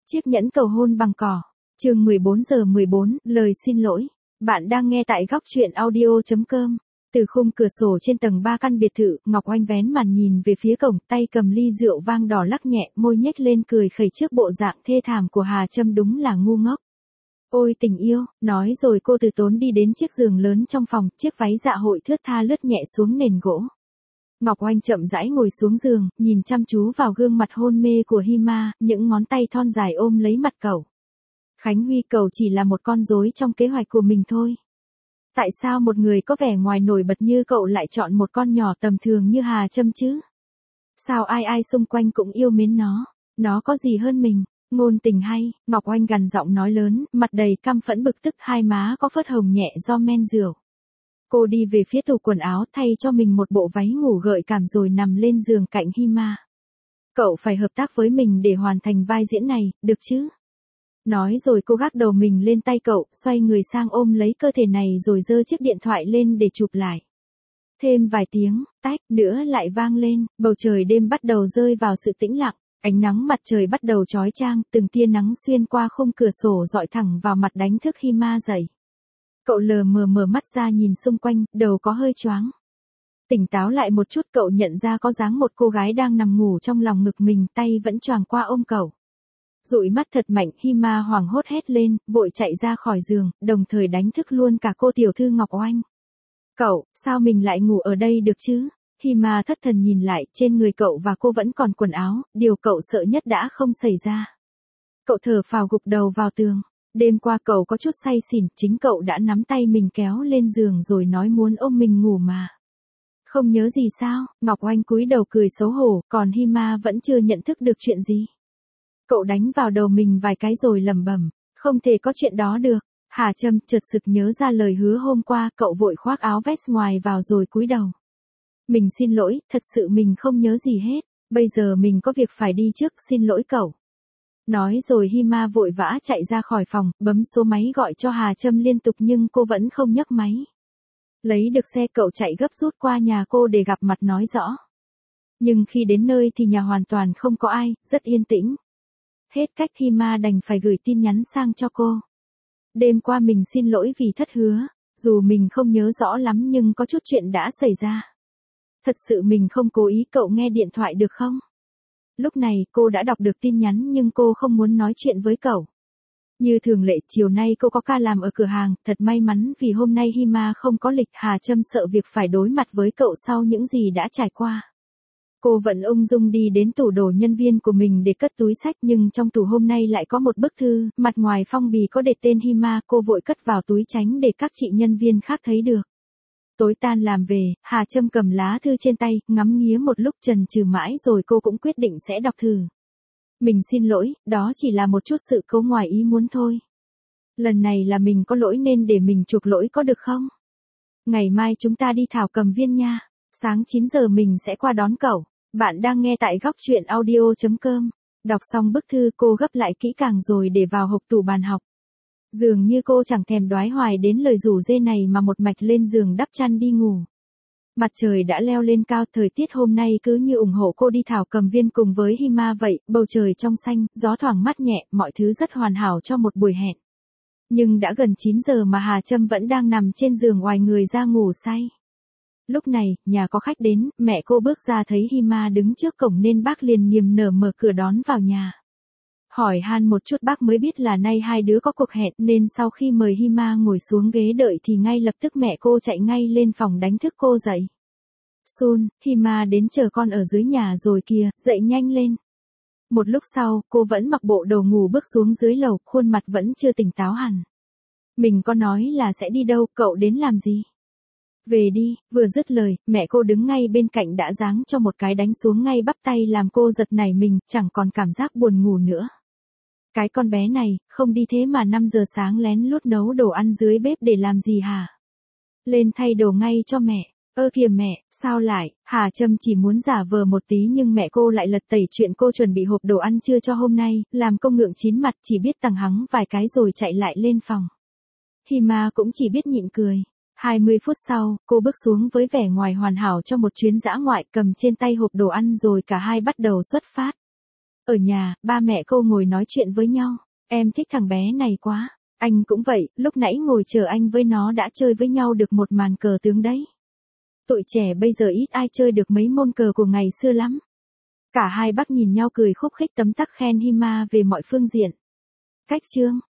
Chiếc nhẫn cầu hôn bằng cỏ. Chương 14:14, lời xin lỗi. Bạn đang nghe tại góc truyện audio.com. Từ khung cửa sổ trên tầng 3 căn biệt thự, Ngọc Oanh vén màn nhìn về phía cổng, tay cầm ly rượu vang đỏ lắc nhẹ, môi nhếch lên cười khẩy trước bộ dạng thê thảm của Hà Trâm đúng là ngu ngốc. Ôi tình yêu, nói rồi cô từ tốn đi đến chiếc giường lớn trong phòng, chiếc váy dạ hội thướt tha lướt nhẹ xuống nền gỗ. Ngọc Oanh chậm rãi ngồi xuống giường, nhìn chăm chú vào gương mặt hôn mê của Hima, những ngón tay thon dài ôm lấy mặt cậu. Khánh Huy, cậu chỉ là một con rối trong kế hoạch của mình thôi. Tại sao một người có vẻ ngoài nổi bật như cậu lại chọn một con nhỏ tầm thường như Hà Trâm chứ? Sao ai ai xung quanh cũng yêu mến nó có gì hơn mình? Ngôn tình hay, Ngọc Oanh gằn giọng nói lớn, mặt đầy căm phẫn bực tức, hai má có phớt hồng nhẹ do men rượu. Cô đi về phía tủ quần áo thay cho mình một bộ váy ngủ gợi cảm rồi nằm lên giường cạnh Hima. Cậu phải hợp tác với mình để hoàn thành vai diễn này, được chứ? Nói rồi cô gác đầu mình lên tay cậu, xoay người sang ôm lấy cơ thể này rồi giơ chiếc điện thoại lên để chụp lại. Thêm vài tiếng, tách nữa lại vang lên, bầu trời đêm bắt đầu rơi vào sự tĩnh lặng, ánh nắng mặt trời bắt đầu chói chang, từng tia nắng xuyên qua khung cửa sổ dọi thẳng vào mặt đánh thức Hima dậy. Cậu lờ mờ mở mắt ra nhìn xung quanh, đầu có hơi choáng. Tỉnh táo lại một chút cậu nhận ra có dáng một cô gái đang nằm ngủ trong lòng ngực mình, tay vẫn choàng qua ôm cậu. Dụi mắt thật mạnh, Hima hoảng hốt hét lên, vội chạy ra khỏi giường, đồng thời đánh thức luôn cả cô tiểu thư Ngọc Oanh. Cậu, sao mình lại ngủ ở đây được chứ? Hima thất thần nhìn lại, trên người cậu và cô vẫn còn quần áo, điều cậu sợ nhất đã không xảy ra. Cậu thở phào gục đầu vào tường. Đêm qua cậu có chút say xỉn, chính cậu đã nắm tay mình kéo lên giường rồi nói muốn ôm mình ngủ mà. Không nhớ gì sao? Ngọc Oanh cúi đầu cười xấu hổ, còn Hima vẫn chưa nhận thức được chuyện gì. Cậu đánh vào đầu mình vài cái rồi lẩm bẩm, không thể có chuyện đó được. Hà Trâm chợt sực nhớ ra lời hứa hôm qua, cậu vội khoác áo vest ngoài vào rồi cúi đầu. Mình xin lỗi, thật sự mình không nhớ gì hết, bây giờ mình có việc phải đi trước, xin lỗi cậu. Nói rồi Hima vội vã chạy ra khỏi phòng, bấm số máy gọi cho Hà Trâm liên tục nhưng cô vẫn không nhấc máy. Lấy được xe cậu chạy gấp rút qua nhà cô để gặp mặt nói rõ. Nhưng khi đến nơi thì nhà hoàn toàn không có ai, rất yên tĩnh. Hết cách Hima đành phải gửi tin nhắn sang cho cô. Đêm qua mình xin lỗi vì thất hứa, dù mình không nhớ rõ lắm nhưng có chút chuyện đã xảy ra. Thật sự mình không cố ý, cậu nghe điện thoại được không? Lúc này cô đã đọc được tin nhắn nhưng cô không muốn nói chuyện với cậu. Như thường lệ chiều nay cô có ca làm ở cửa hàng, thật may mắn vì hôm nay Hima không có lịch. Hà Trâm sợ việc phải đối mặt với cậu sau những gì đã trải qua. Cô vẫn ung dung đi đến tủ đồ nhân viên của mình để cất túi xách nhưng trong tủ hôm nay lại có một bức thư, mặt ngoài phong bì có để tên Hima, cô vội cất vào túi tránh để các chị nhân viên khác thấy được. Tối tan làm về, Hà Trâm cầm lá thư trên tay, ngắm nghía một lúc chần chừ mãi rồi cô cũng quyết định sẽ đọc thử. Mình xin lỗi, đó chỉ là một chút sự cố ngoài ý muốn thôi. Lần này là mình có lỗi nên để mình chuộc lỗi có được không? Ngày mai chúng ta đi thảo cầm viên nha. Sáng 9 giờ mình sẽ qua đón cậu. Bạn đang nghe tại góc truyện audio.com. Đọc xong bức thư cô gấp lại kỹ càng rồi để vào hộp tủ bàn học. Dường như cô chẳng thèm đoái hoài đến lời rủ rê này mà một mạch lên giường đắp chăn đi ngủ. Mặt trời đã leo lên cao, thời tiết hôm nay cứ như ủng hộ cô đi thảo cầm viên cùng với Hima vậy, bầu trời trong xanh, gió thoảng mát nhẹ, mọi thứ rất hoàn hảo cho một buổi hẹn. Nhưng đã gần 9 giờ mà Hà Trâm vẫn đang nằm trên giường ngoài người ra ngủ say. Lúc này, nhà có khách đến, mẹ cô bước ra thấy Hima đứng trước cổng nên bác liền niềm nở mở cửa đón vào nhà. Hỏi han một chút bác mới biết là nay hai đứa có cuộc hẹn nên sau khi mời Hima ngồi xuống ghế đợi thì ngay lập tức mẹ cô chạy ngay lên phòng đánh thức cô dậy. Sun, Hima đến chờ con ở dưới nhà rồi kìa, dậy nhanh lên. Một lúc sau, cô vẫn mặc bộ đồ ngủ bước xuống dưới lầu, khuôn mặt vẫn chưa tỉnh táo hẳn. Mình có nói là sẽ đi đâu, cậu đến làm gì? Về đi, vừa dứt lời, mẹ cô đứng ngay bên cạnh đã giáng cho một cái đánh xuống ngay bắp tay làm cô giật nảy mình, chẳng còn cảm giác buồn ngủ nữa. Cái con bé này, không đi thế mà 5 giờ sáng lén lút nấu đồ ăn dưới bếp để làm gì hả? Lên thay đồ ngay cho mẹ. Ơ kìa mẹ, sao lại? Hà Trâm chỉ muốn giả vờ một tí nhưng mẹ cô lại lật tẩy chuyện cô chuẩn bị hộp đồ ăn trưa cho hôm nay, làm cô ngượng chín mặt, chỉ biết tằng hắng vài cái rồi chạy lại lên phòng. Hima cũng chỉ biết nhịn cười. 20 phút sau, cô bước xuống với vẻ ngoài hoàn hảo cho một chuyến dã ngoại, cầm trên tay hộp đồ ăn rồi cả hai bắt đầu xuất phát. Ở nhà, ba mẹ cô ngồi nói chuyện với nhau. Em thích thằng bé này quá. Anh cũng vậy, lúc nãy ngồi chờ anh với nó đã chơi với nhau được một màn cờ tướng đấy. Tụi trẻ bây giờ ít ai chơi được mấy môn cờ của ngày xưa lắm. Cả hai bác nhìn nhau cười khúc khích tấm tắc khen Hima về mọi phương diện. Cách chương